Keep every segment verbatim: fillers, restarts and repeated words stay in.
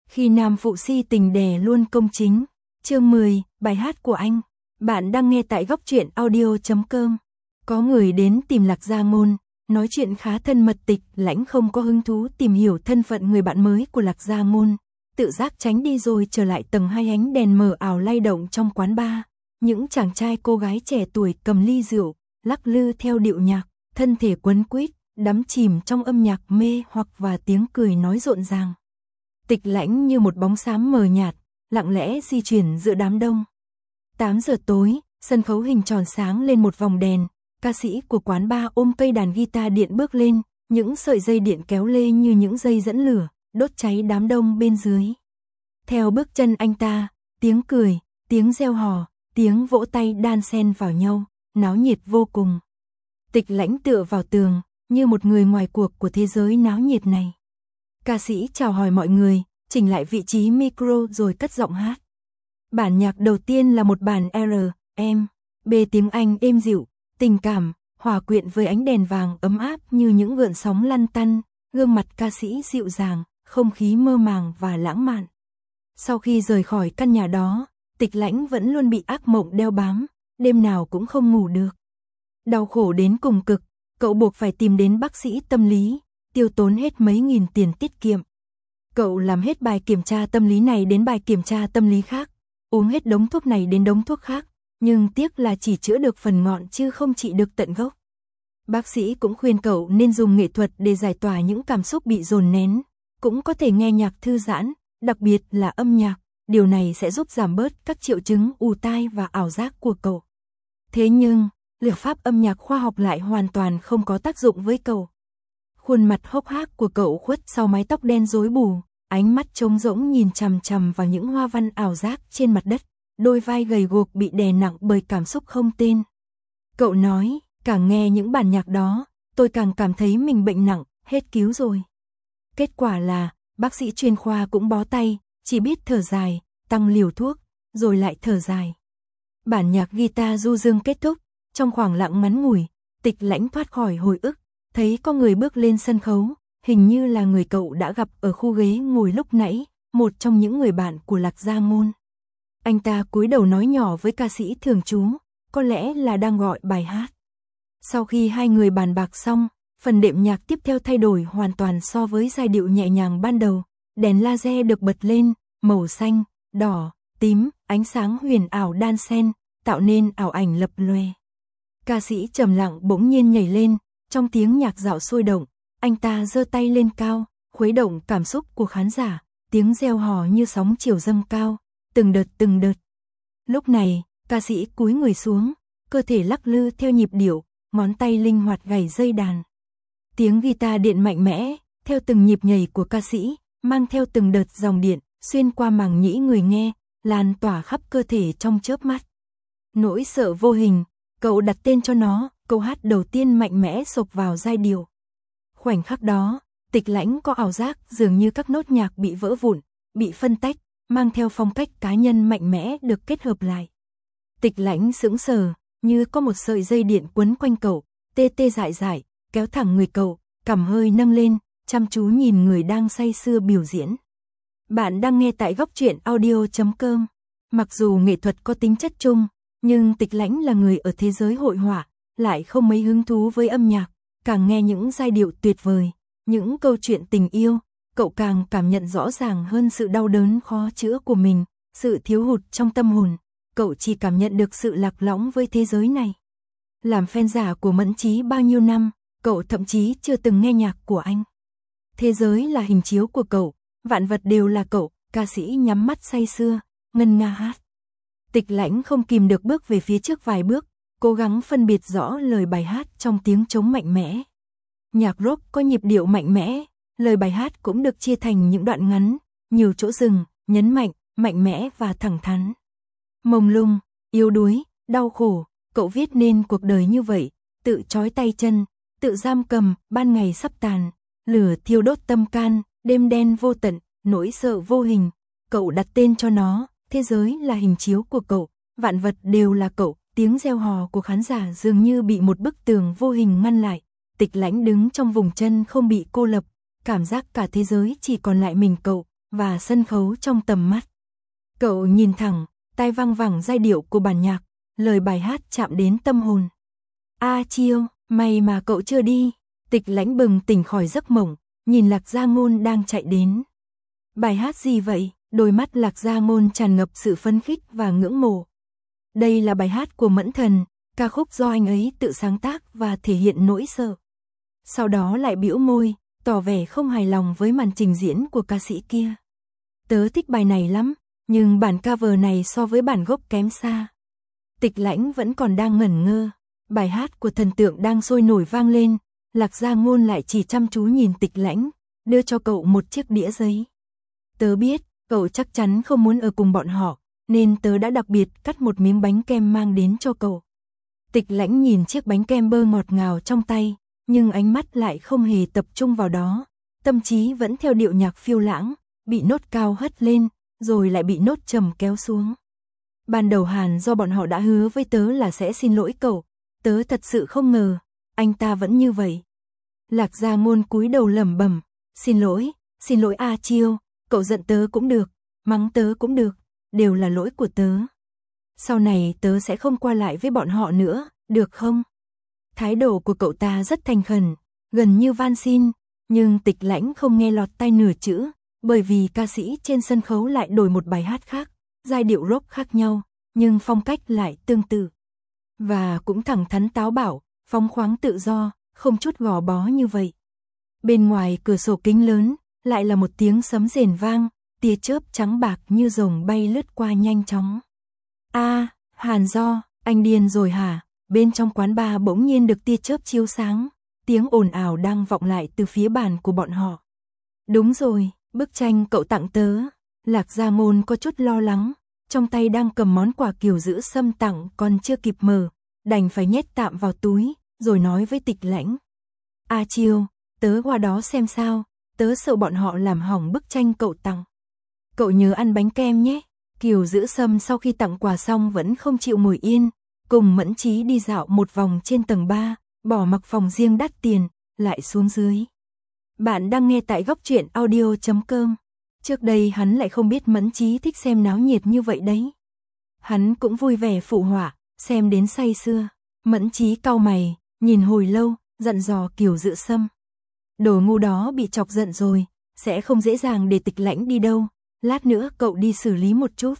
Khi nam phụ si tình đè luôn công chính. Chương mười, bài hát của anh. Bạn đang nghe tại góc truyện audio chấm com. Có người đến tìm Lạc Gia Ngôn, nói chuyện khá thân mật. Tịch Lãnh không có hứng thú tìm hiểu thân phận người bạn mới của Lạc Gia Ngôn, tự giác tránh đi rồi trở lại tầng hai. Ánh đèn mờ ảo lay động trong quán bar. Những chàng trai cô gái trẻ tuổi cầm ly rượu, lắc lư theo điệu nhạc, thân thể quấn quýt, đắm chìm trong âm nhạc mê hoặc và tiếng cười nói rộn ràng. Tịch Lãnh như một bóng xám mờ nhạt, lặng lẽ di chuyển giữa đám đông. tám giờ tối, sân khấu hình tròn sáng lên một vòng đèn, ca sĩ của quán bar ôm cây đàn guitar điện bước lên, những sợi dây điện kéo lê như những dây dẫn lửa, đốt cháy đám đông bên dưới. Theo bước chân anh ta, tiếng cười, tiếng reo hò, tiếng vỗ tay đan xen vào nhau, náo nhiệt vô cùng. Tịch Lãnh tựa vào tường, như một người ngoài cuộc của thế giới náo nhiệt này. Ca sĩ chào hỏi mọi người, chỉnh lại vị trí micro rồi cất giọng hát. Bản nhạc đầu tiên là một bản R, M, B tiếng Anh êm dịu, tình cảm, hòa quyện với ánh đèn vàng ấm áp như những gợn sóng lăn tăn, gương mặt ca sĩ dịu dàng, không khí mơ màng và lãng mạn. Sau khi rời khỏi căn nhà đó, Tịch Lãnh vẫn luôn bị ác mộng đeo bám, đêm nào cũng không ngủ được. Đau khổ đến cùng cực, cậu buộc phải tìm đến bác sĩ tâm lý, tiêu tốn hết mấy nghìn tiền tiết kiệm. Cậu làm hết bài kiểm tra tâm lý này đến bài kiểm tra tâm lý khác, uống hết đống thuốc này đến đống thuốc khác, nhưng tiếc là chỉ chữa được phần ngọn chứ không trị được tận gốc. Bác sĩ cũng khuyên cậu nên dùng nghệ thuật để giải tỏa những cảm xúc bị dồn nén, cũng có thể nghe nhạc thư giãn, đặc biệt là âm nhạc, điều này sẽ giúp giảm bớt các triệu chứng ù tai và ảo giác của cậu. Thế nhưng, liệu pháp âm nhạc khoa học lại hoàn toàn không có tác dụng với cậu. Khuôn mặt hốc hác của cậu khuất sau mái tóc đen rối bù, ánh mắt trống rỗng nhìn chằm chằm vào những hoa văn ảo giác trên mặt đất, đôi vai gầy guộc bị đè nặng bởi cảm xúc không tên. Cậu nói, càng nghe những bản nhạc đó, tôi càng cảm thấy mình bệnh nặng, hết cứu rồi. Kết quả là, bác sĩ chuyên khoa cũng bó tay, chỉ biết thở dài, tăng liều thuốc, rồi lại thở dài. Bản nhạc guitar du dương kết thúc, trong khoảng lặng ngắn ngủi, Tịch Lãnh thoát khỏi hồi ức, thấy có người bước lên sân khấu, hình như là người cậu đã gặp ở khu ghế ngồi lúc nãy, một trong những người bạn của Lạc Gia Ngôn. Anh ta cúi đầu nói nhỏ với ca sĩ thường trú, có lẽ là đang gọi bài hát. Sau khi hai người bàn bạc xong, phần đệm nhạc tiếp theo thay đổi hoàn toàn so với giai điệu nhẹ nhàng ban đầu, đèn laser được bật lên, màu xanh, đỏ, tím, ánh sáng huyền ảo đan xen, tạo nên ảo ảnh lập lòe. Ca sĩ trầm lặng bỗng nhiên nhảy lên, trong tiếng nhạc dạo sôi động, anh ta giơ tay lên cao, khuấy động cảm xúc của khán giả, tiếng reo hò như sóng chiều dâng cao, từng đợt từng đợt. Lúc này, ca sĩ cúi người xuống, cơ thể lắc lư theo nhịp điệu, ngón tay linh hoạt gảy dây đàn. Tiếng guitar điện mạnh mẽ, theo từng nhịp nhảy của ca sĩ, mang theo từng đợt dòng điện, xuyên qua màng nhĩ người nghe, lan tỏa khắp cơ thể trong chớp mắt. Nỗi sợ vô hình, cậu đặt tên cho nó, câu hát đầu tiên mạnh mẽ xộc vào giai điệu. Khoảnh khắc đó, Tịch Lãnh có ảo giác dường như các nốt nhạc bị vỡ vụn, bị phân tách, mang theo phong cách cá nhân mạnh mẽ được kết hợp lại. Tịch Lãnh sững sờ, như có một sợi dây điện quấn quanh cậu, tê tê dại dại, kéo thẳng người cậu, cằm hơi nâng lên, chăm chú nhìn người đang say sưa biểu diễn. Bạn đang nghe tại góc truyện audio chấm com. Mặc dù nghệ thuật có tính chất chung, nhưng Tịch Lãnh là người ở thế giới hội họa, lại không mấy hứng thú với âm nhạc, càng nghe những giai điệu tuyệt vời, những câu chuyện tình yêu, cậu càng cảm nhận rõ ràng hơn sự đau đớn khó chữa của mình, sự thiếu hụt trong tâm hồn, cậu chỉ cảm nhận được sự lạc lõng với thế giới này. Làm fan giả của Mẫn Chí bao nhiêu năm, cậu thậm chí chưa từng nghe nhạc của anh. Thế giới là hình chiếu của cậu, vạn vật đều là cậu, ca sĩ nhắm mắt say sưa, ngân nga hát. Tịch Lãnh không kìm được bước về phía trước vài bước, cố gắng phân biệt rõ lời bài hát trong tiếng trống mạnh mẽ. Nhạc rock có nhịp điệu mạnh mẽ, lời bài hát cũng được chia thành những đoạn ngắn, nhiều chỗ dừng, nhấn mạnh, mạnh mẽ và thẳng thắn. Mông lung, yếu đuối, đau khổ, cậu viết nên cuộc đời như vậy, tự trói tay chân, tự giam cầm, ban ngày sắp tàn, lửa thiêu đốt tâm can, đêm đen vô tận, nỗi sợ vô hình, cậu đặt tên cho nó, thế giới là hình chiếu của cậu, vạn vật đều là cậu, tiếng reo hò của khán giả dường như bị một bức tường vô hình ngăn lại. Tịch Lãnh đứng trong vùng chân không bị cô lập, cảm giác cả thế giới chỉ còn lại mình cậu, và sân khấu trong tầm mắt. Cậu nhìn thẳng, tai vang vẳng giai điệu của bản nhạc, lời bài hát chạm đến tâm hồn. A Chiêu, may mà cậu chưa đi. Tịch Lãnh bừng tỉnh khỏi giấc mộng, nhìn Lạc Gia Ngôn đang chạy đến. Bài hát gì vậy? Đôi mắt Lạc Gia Ngôn tràn ngập sự phấn khích và ngưỡng mộ. Đây là bài hát của Mẫn Thần, ca khúc do anh ấy tự sáng tác và thể hiện nỗi sợ. Sau đó lại bĩu môi, tỏ vẻ không hài lòng với màn trình diễn của ca sĩ kia. Tớ thích bài này lắm, nhưng bản cover này so với bản gốc kém xa. Tịch Lãnh vẫn còn đang ngẩn ngơ, bài hát của thần tượng đang sôi nổi vang lên, Lạc Gia Ngôn lại chỉ chăm chú nhìn Tịch Lãnh, đưa cho cậu một chiếc đĩa giấy. Tớ biết, cậu chắc chắn không muốn ở cùng bọn họ, nên tớ đã đặc biệt cắt một miếng bánh kem mang đến cho cậu. Tịch Lãnh nhìn chiếc bánh kem bơ ngọt ngào trong tay, nhưng ánh mắt lại không hề tập trung vào đó, tâm trí vẫn theo điệu nhạc phiêu lãng, bị nốt cao hất lên, rồi lại bị nốt trầm kéo xuống. Ban đầu Hàn do bọn họ đã hứa với tớ là sẽ xin lỗi cậu, tớ thật sự không ngờ, anh ta vẫn như vậy. Lạc Gia Ngôn cúi đầu lẩm bẩm, xin lỗi, xin lỗi A Chiêu, cậu giận tớ cũng được, mắng tớ cũng được, đều là lỗi của tớ. Sau này tớ sẽ không qua lại với bọn họ nữa, được không? Thái độ của cậu ta rất thành khẩn, gần như van xin, nhưng Tịch Lãnh không nghe lọt tai nửa chữ, bởi vì ca sĩ trên sân khấu lại đổi một bài hát khác, giai điệu rock khác nhau, nhưng phong cách lại tương tự. Và cũng thẳng thắn táo bạo, phóng khoáng tự do, không chút gò bó như vậy. Bên ngoài cửa sổ kính lớn, lại là một tiếng sấm rền vang, tia chớp trắng bạc như rồng bay lướt qua nhanh chóng. A, Hàn Do, anh điên rồi hả? Bên trong quán bar bỗng nhiên được tia chớp chiếu sáng, tiếng ồn ào đang vọng lại từ phía bàn của bọn họ. Đúng rồi, bức tranh cậu tặng tớ. Lạc Gia Ngôn có chút lo lắng, trong tay đang cầm món quà Kiều Giữ Sâm tặng còn chưa kịp mở, đành phải nhét tạm vào túi, rồi nói với Tịch Lãnh. A Chiêu, tớ qua đó xem sao, tớ sợ bọn họ làm hỏng bức tranh cậu tặng. Cậu nhớ ăn bánh kem nhé. Kiều Giữ Sâm sau khi tặng quà xong vẫn không chịu ngồi yên, cùng Mẫn Chí đi dạo một vòng trên tầng ba, bỏ mặc phòng riêng đắt tiền, lại xuống dưới. Bạn đang nghe tại góc truyện audio chấm com. Trước đây hắn lại không biết Mẫn Chí thích xem náo nhiệt như vậy đấy. Hắn cũng vui vẻ phụ họa, xem đến say sưa. Mẫn Chí cau mày, nhìn hồi lâu, dặn dò Kiều Giữ Sâm. Đồ ngu đó bị chọc giận rồi, sẽ không dễ dàng để Tịch Lãnh đi đâu, lát nữa cậu đi xử lý một chút.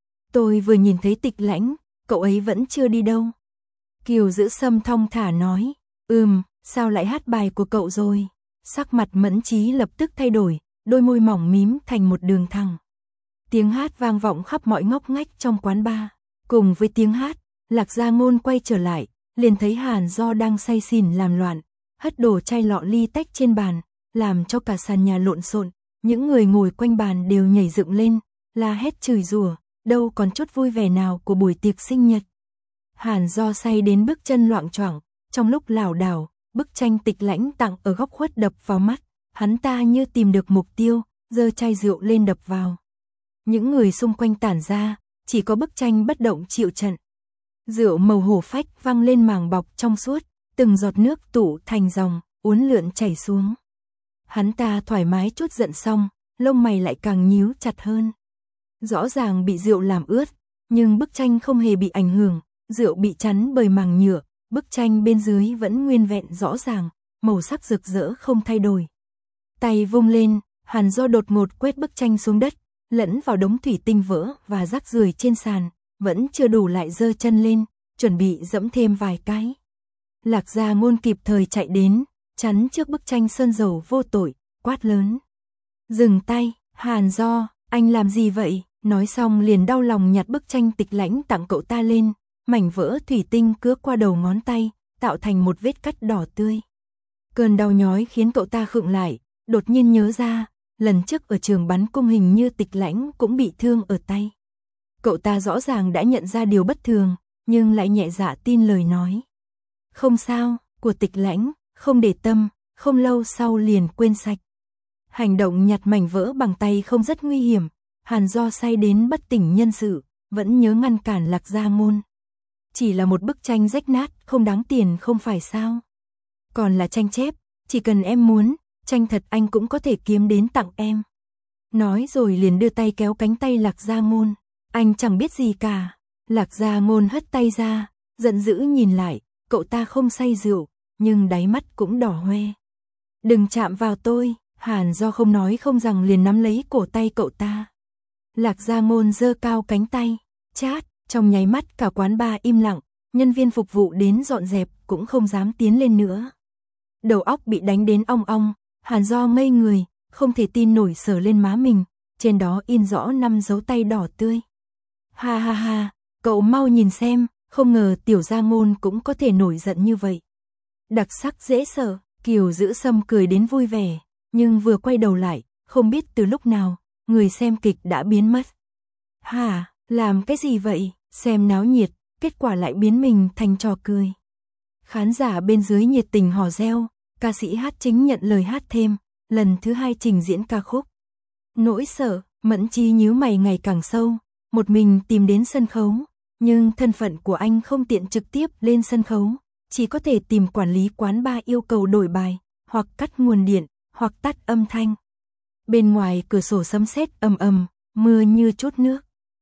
Tôi vừa nhìn thấy Tịch Lãnh, cậu ấy vẫn chưa đi đâu. Kiều Giữ Sâm thong thả nói, ừm, sao lại hát bài của cậu rồi? Sắc mặt Mẫn Chí lập tức thay đổi, đôi môi mỏng mím thành một đường thẳng. Tiếng hát vang vọng khắp mọi ngóc ngách trong quán bar. Cùng với tiếng hát, Lạc Gia Ngôn quay trở lại, liền thấy Hàn Do đang say xỉn làm loạn, hất đổ chai lọ ly tách trên bàn, làm cho cả sàn nhà lộn xộn. Những người ngồi quanh bàn đều nhảy dựng lên, la hét chửi rủa, đâu còn chút vui vẻ nào của buổi tiệc sinh nhật. Hàn Do say đến bước chân loạng choạng, trong lúc lảo đảo, bức tranh Tịch Lãnh tặng ở góc khuất đập vào mắt, hắn ta như tìm được mục tiêu, giơ chai rượu lên đập vào. Những người xung quanh tản ra, chỉ có bức tranh bất động chịu trận. Rượu màu hổ phách văng lên màng bọc trong suốt, từng giọt nước tụ thành dòng, uốn lượn chảy xuống. Hắn ta thoải mái chút giận xong, lông mày lại càng nhíu chặt hơn. Rõ ràng bị rượu làm ướt, nhưng bức tranh không hề bị ảnh hưởng, rượu bị chắn bởi màng nhựa, bức tranh bên dưới vẫn nguyên vẹn rõ ràng, màu sắc rực rỡ không thay đổi. Tay vung lên, Hàn Do đột ngột quét bức tranh xuống đất, lẫn vào đống thủy tinh vỡ và rác rưởi trên sàn, vẫn chưa đủ lại giơ chân lên, chuẩn bị dẫm thêm vài cái. Lạc Gia Ngôn kịp thời chạy đến, chắn trước bức tranh sơn dầu vô tội, quát lớn. Dừng tay, Hàn Do, anh làm gì vậy? Nói xong liền đau lòng nhặt bức tranh Tịch Lãnh tặng cậu ta lên, mảnh vỡ thủy tinh cứa qua đầu ngón tay, tạo thành một vết cắt đỏ tươi. Cơn đau nhói khiến cậu ta khựng lại, đột nhiên nhớ ra, lần trước ở trường bắn cung hình như Tịch Lãnh cũng bị thương ở tay. Cậu ta rõ ràng đã nhận ra điều bất thường, nhưng lại nhẹ dạ tin lời nói. Không sao, của Tịch Lãnh, không để tâm, không lâu sau liền quên sạch. Hành động nhặt mảnh vỡ bằng tay không rất nguy hiểm, Hàn Do say đến bất tỉnh nhân sự, vẫn nhớ ngăn cản Lạc Gia Ngôn. Chỉ là một bức tranh rách nát, không đáng tiền không phải sao? Còn là tranh chép, chỉ cần em muốn, tranh thật anh cũng có thể kiếm đến tặng em. Nói rồi liền đưa tay kéo cánh tay Lạc Gia Ngôn. Anh chẳng biết gì cả. Lạc Gia Ngôn hất tay ra, giận dữ nhìn lại, cậu ta không say rượu, nhưng đáy mắt cũng đỏ hoe. Đừng chạm vào tôi, Hàn Do không nói không rằng liền nắm lấy cổ tay cậu ta. Lạc Gia Ngôn giơ cao cánh tay, chát, trong nháy mắt cả quán bar im lặng, nhân viên phục vụ đến dọn dẹp cũng không dám tiến lên nữa. Đầu óc bị đánh đến ong ong, Hàn Do ngây người, không thể tin nổi sờ lên má mình, trên đó in rõ năm dấu tay đỏ tươi. Ha ha ha, cậu mau nhìn xem, không ngờ Tiểu Gia Ngôn cũng có thể nổi giận như vậy. Đặc sắc dễ sợ, Kiều Giữ Sâm cười đến vui vẻ, nhưng vừa quay đầu lại, không biết từ lúc nào, người xem kịch đã biến mất. Hả, làm cái gì vậy, xem náo nhiệt, kết quả lại biến mình thành trò cười. Khán giả bên dưới nhiệt tình hò reo, ca sĩ hát chính nhận lời hát thêm, lần thứ hai trình diễn ca khúc. Nỗi sợ, Mẫn Chí nhíu mày ngày càng sâu, một mình tìm đến sân khấu, nhưng thân phận của anh không tiện trực tiếp lên sân khấu, chỉ có thể tìm quản lý quán bar yêu cầu đổi bài, hoặc cắt nguồn điện, hoặc tắt âm thanh. Bên ngoài cửa sổ sấm sét ầm ầm, mưa như trút nước.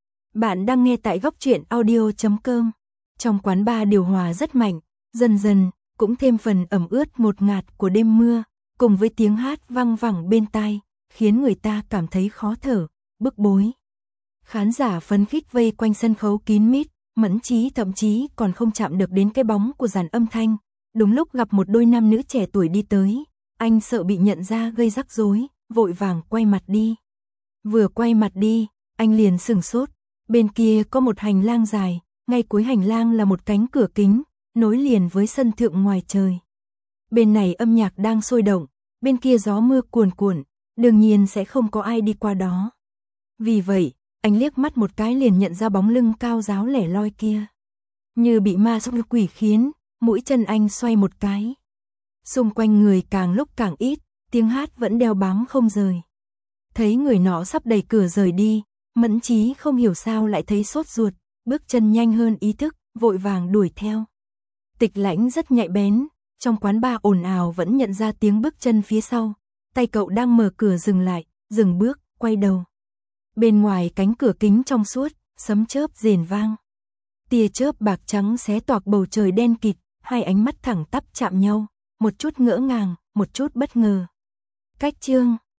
Bạn đang nghe tại góc truyện audio chấm com. Trong quán bar điều hòa rất mạnh, dần dần cũng thêm phần ẩm ướt ngột ngạt của đêm mưa, cùng với tiếng hát vang vẳng bên tai, khiến người ta cảm thấy khó thở, bức bối. Khán giả phấn khích vây quanh sân khấu kín mít, Mẫn Chí thậm chí còn không chạm được đến cái bóng của dàn âm thanh. Đúng lúc gặp một đôi nam nữ trẻ tuổi đi tới, anh sợ bị nhận ra gây rắc rối, vội vàng quay mặt đi. Vừa quay mặt đi, anh liền sửng sốt, bên kia có một hành lang dài, ngay cuối hành lang là một cánh cửa kính, nối liền với sân thượng ngoài trời. Bên này âm nhạc đang sôi động, bên kia gió mưa cuồn cuộn, đương nhiên sẽ không có ai đi qua đó. Vì vậy, anh liếc mắt một cái liền nhận ra bóng lưng cao ráo lẻ loi kia. Như bị ma xúc quỷ khiến, mũi chân anh xoay một cái. Xung quanh người càng lúc càng ít, tiếng hát vẫn đeo bám không rời. Thấy người nọ sắp đẩy cửa rời đi, Mẫn Chí không hiểu sao lại thấy sốt ruột, bước chân nhanh hơn ý thức, vội vàng đuổi theo. Tịch Lãnh rất nhạy bén, trong quán bar ồn ào vẫn nhận ra tiếng bước chân phía sau. Tay cậu đang mở cửa dừng lại, dừng bước, quay đầu. Bên ngoài cánh cửa kính trong suốt, sấm chớp rền vang. Tia chớp bạc trắng xé toạc bầu trời đen kịt, hai ánh mắt thẳng tắp chạm nhau, một chút ngỡ ngàng, một chút bất ngờ. Cách chương